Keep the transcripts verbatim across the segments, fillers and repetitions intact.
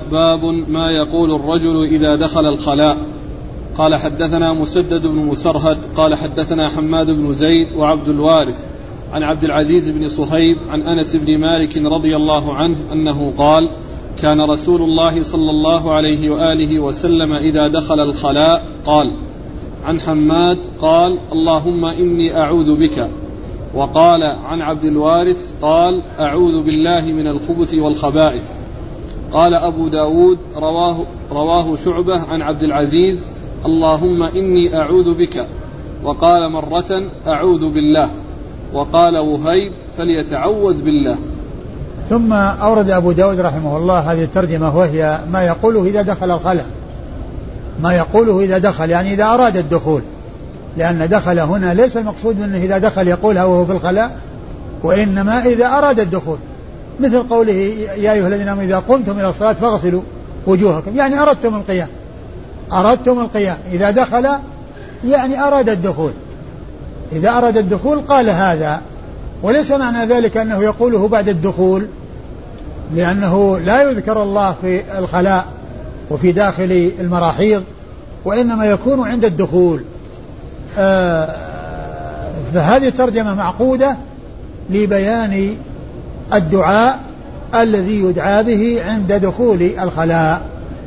باب ما يقول الرجل إذا دخل الخلاء. قال حدثنا مسدد بن مسرهد قال حدثنا حماد بن زيد وعبد الوارث عن عبد العزيز بن صهيب عن أنس بن مالك رضي الله عنه أنه قال كان رسول الله صلى الله عليه وآله وسلم إذا دخل الخلاء قال. عن حماد قال اللهم إني أعوذ بك. وقال عن عبد الوارث قال أعوذ بالله من الخبث والخبائث. قال أبو داود رواه, رواه شعبة عن عبد العزيز اللهم إني أعوذ بك. وقال مرة أعوذ بالله. وقال وهيب فليتعوذ بالله. ثم أورد أبو داود رحمه الله هذه الترجمة وهي ما يقوله إذا دخل الخلاء، ما يقوله إذا دخل يعني إذا أراد الدخول، لأن دخل هنا ليس المقصود منه إذا دخل يقولها وهو في الخلاء، وإنما إذا أراد الدخول، مثل قوله يا أيها الذين آمنوا إذا قمتم إلى الصلاة فاغسلوا وجوهكم، يعني أردتم القيام، أردتم القيام. إذا دخل يعني أراد الدخول، إذا أراد الدخول قال هذا، وليس معنى ذلك أنه يقوله بعد الدخول، لأنه لا يذكر الله في الخلاء وفي داخل المراحيض، وإنما يكون عند الدخول. آه فهذه ترجمة معقودة لبيان الدعاء الذي يدعى به عند دخول الخلاء.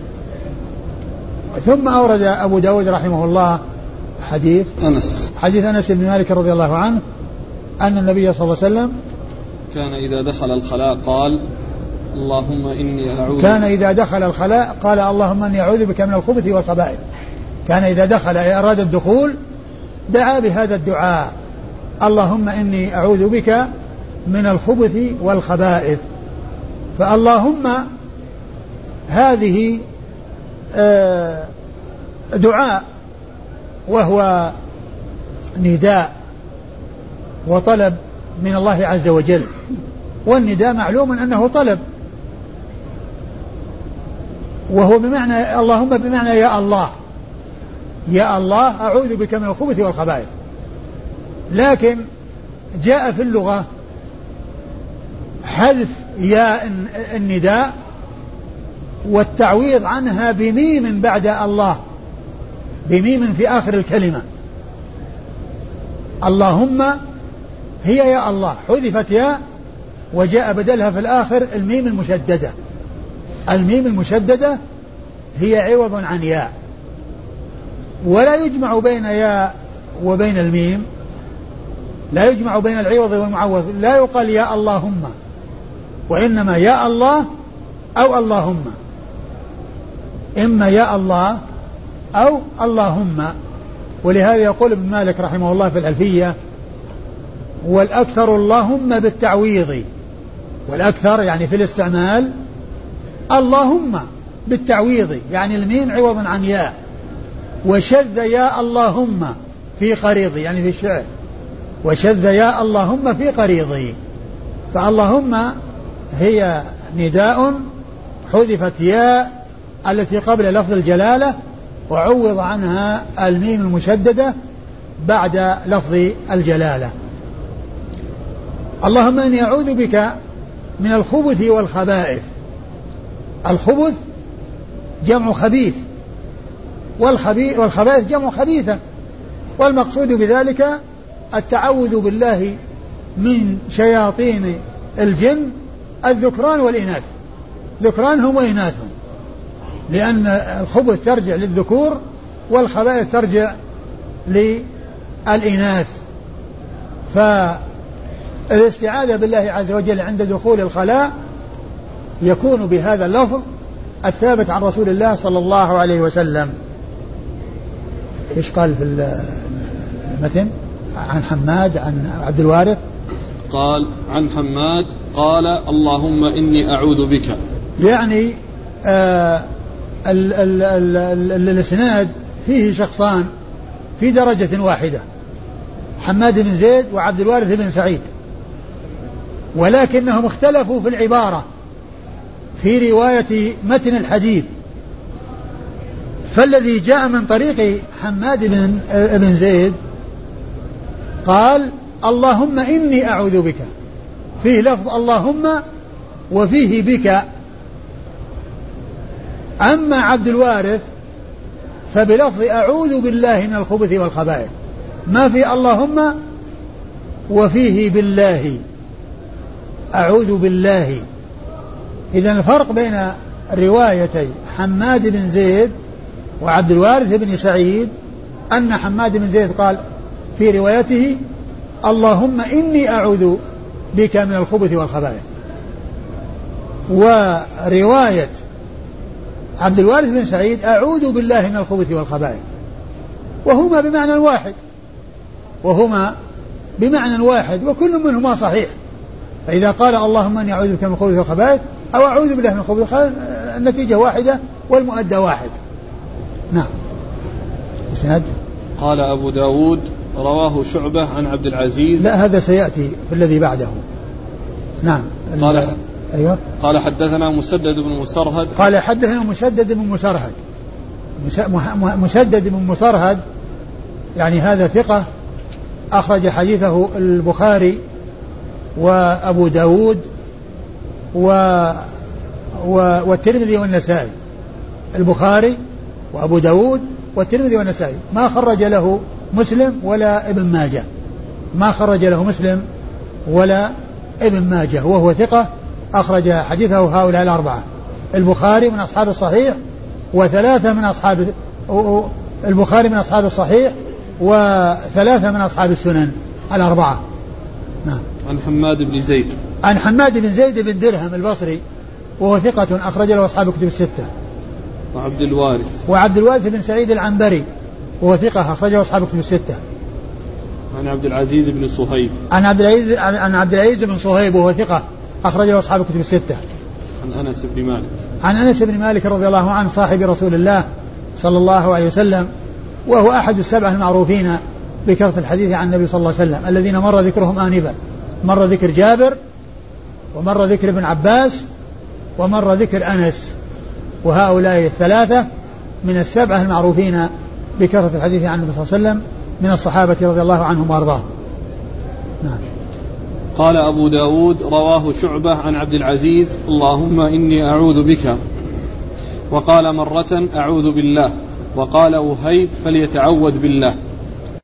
ثم أورد أبو داود رحمه الله حديث أنس حديث أنس بن مالك رضي الله عنه أن النبي صلى الله عليه وسلم كان إذا دخل الخلاء قال اللهم إني أعوذ كان إذا دخل الخلاء قال اللهم إني أعوذ بك من الخبث والخبائث. كان إذا دخل أراد الدخول دعا بهذا الدعاء اللهم إني أعوذ بك من الخبث والخبائث. فاللهم هذه دعاء وهو نداء وطلب من الله عز وجل، والنداء معلوم أنه طلب، وهو بمعنى اللهم بمعنى يا الله، يا الله أعوذ بك من الخبث والخبائث. لكن جاء في اللغة حذف ياء النداء والتعويض عنها بميم بعد الله، بميم في آخر الكلمة. اللهم هي يا الله، حذفت ياء وجاء بدلها في الآخر الميم المشددة. الميم المشددة هي عوض عن ياء، ولا يجمع بين ياء وبين الميم، لا يجمع بين العوض والمعوض، لا يقال يا اللهم، وإنما يا الله أو اللهم، إما يا الله أو اللهم. ولهذا يقول ابن مالك رحمه الله في الألفية والأكثر اللهم بالتعويض، والأكثر يعني في الاستعمال اللهم بالتعويض، يعني الميم عوض عن ياء، وشذ يا اللهم في قريضي يعني في الشعر، وشذ يا اللهم في قريضي. فاللهم هي نداء حذفت ياء التي قبل لفظ الجلالة وعوض عنها الميم المشددة بعد لفظ الجلالة. اللهم إني أعوذ بك من الخبث والخبائث. الخبث جمع خبيث، والخبائث جمع خبيثة، والمقصود بذلك التعوذ بالله من شياطين الجن الذكران والإناث، ذكرانهم وإناثهم، لأن الخبث ترجع للذكور والخبائث ترجع للإناث. فالاستعاذة بالله عز وجل عند دخول الخلاء يكون بهذا اللفظ الثابت عن رسول الله صلى الله عليه وسلم. إيش قال في المتن عن حماد عن عبد الوارث؟ قال عن حماد قال اللهم إني أعوذ بك، يعني آه الاسناد فيه شخصان في درجة واحدة، حماد بن زيد وعبد الوارث بن سعيد، ولكنهم اختلفوا في العبارة في رواية متن الحديث. فالذي جاء من طريق حماد بن, بن زيد قال اللهم إني أعوذ بك، فيه لفظ اللهم وفيه بك، أما عبد الوارث فبلفظ أعوذ بالله من الخبث والخبائث، ما في اللهم وفيه بالله، أعوذ بالله. إذن الفرق بين روايتي حماد بن زيد وعبد الوارث بن سعيد أن حماد بن زيد قال في روايته اللهم إني أعوذ بك من الخبث والخبائث، ورواية عبد الوارث بن سعيد أعوذ بالله من الخبث والخبائث، وهما بمعنى واحد وهما بمعنى واحد وكل منهما صحيح. فإذا قال اللهم إني أعوذ بك من الخبث والخبائث أو أعوذ بالله من الخبث والخبائث النتيجة واحدة والمؤدى واحد. نعم. اسناد. قال أبو داود رواه شعبة عن عبد العزيز. لا هذا سيأتي في الذي بعده. نعم. قال أيوة. قال حدثنا مسدد بن مسرهد. قال حدثنا مسدد بن مسرهد. مسدد بن مسرهد يعني هذا ثقة أخرج حديثه البخاري وأبو داود و... و... والترمذي والنسائي. البخاري وأبو داود والترمذي والنسائي، ما خرج له مسلم ولا ابن ماجه، ما خرج له مسلم ولا ابن ماجه، وهو ثقة أخرج حديثه هؤلاء الأربعة: البخاري من أصحاب الصحيح وثلاثة من أصحاب البخاري من أصحاب الصحيح وثلاثة من أصحاب السنن الأربعة. نعم. عن حماد بن زيد. عن حماد بن زيد بن درهم البصري وهو ثقة أخرج له أصحاب الكتب الستة. وعبد الوارث. وعبد الوارث بن سعيد العنبري وهو ثقة أخرجه أصحاب الكتب الستة. عن عبد العزيز بن صهيب. عن عبد العزيز عن عبد العزيز بن صهيب وهو ثقة أخرجه أصحاب الكتب الستة. عن أنس بن مالك. عن أنس بن مالك رضي الله عنه صاحب رسول الله صلى الله عليه وسلم، وهو أحد السبعة المعروفين بكثرة الحديث عن النبي صلى الله عليه وسلم الذين مر ذكرهم آنفا، مر ذكر جابر ومر ذكر ابن عباس ومر ذكر أنس، وهؤلاء الثلاثة من السبعة المعروفين بكثرة الحديث عن النبي صلى الله عليه وسلم من الصحابة رضي الله عنهم وارضاهم. نعم. قال أبو داود رواه شعبة عن عبد العزيز اللهم إني أعوذ بك، وقال مرة أعوذ بالله، وقال وهيب فليتعوذ بالله.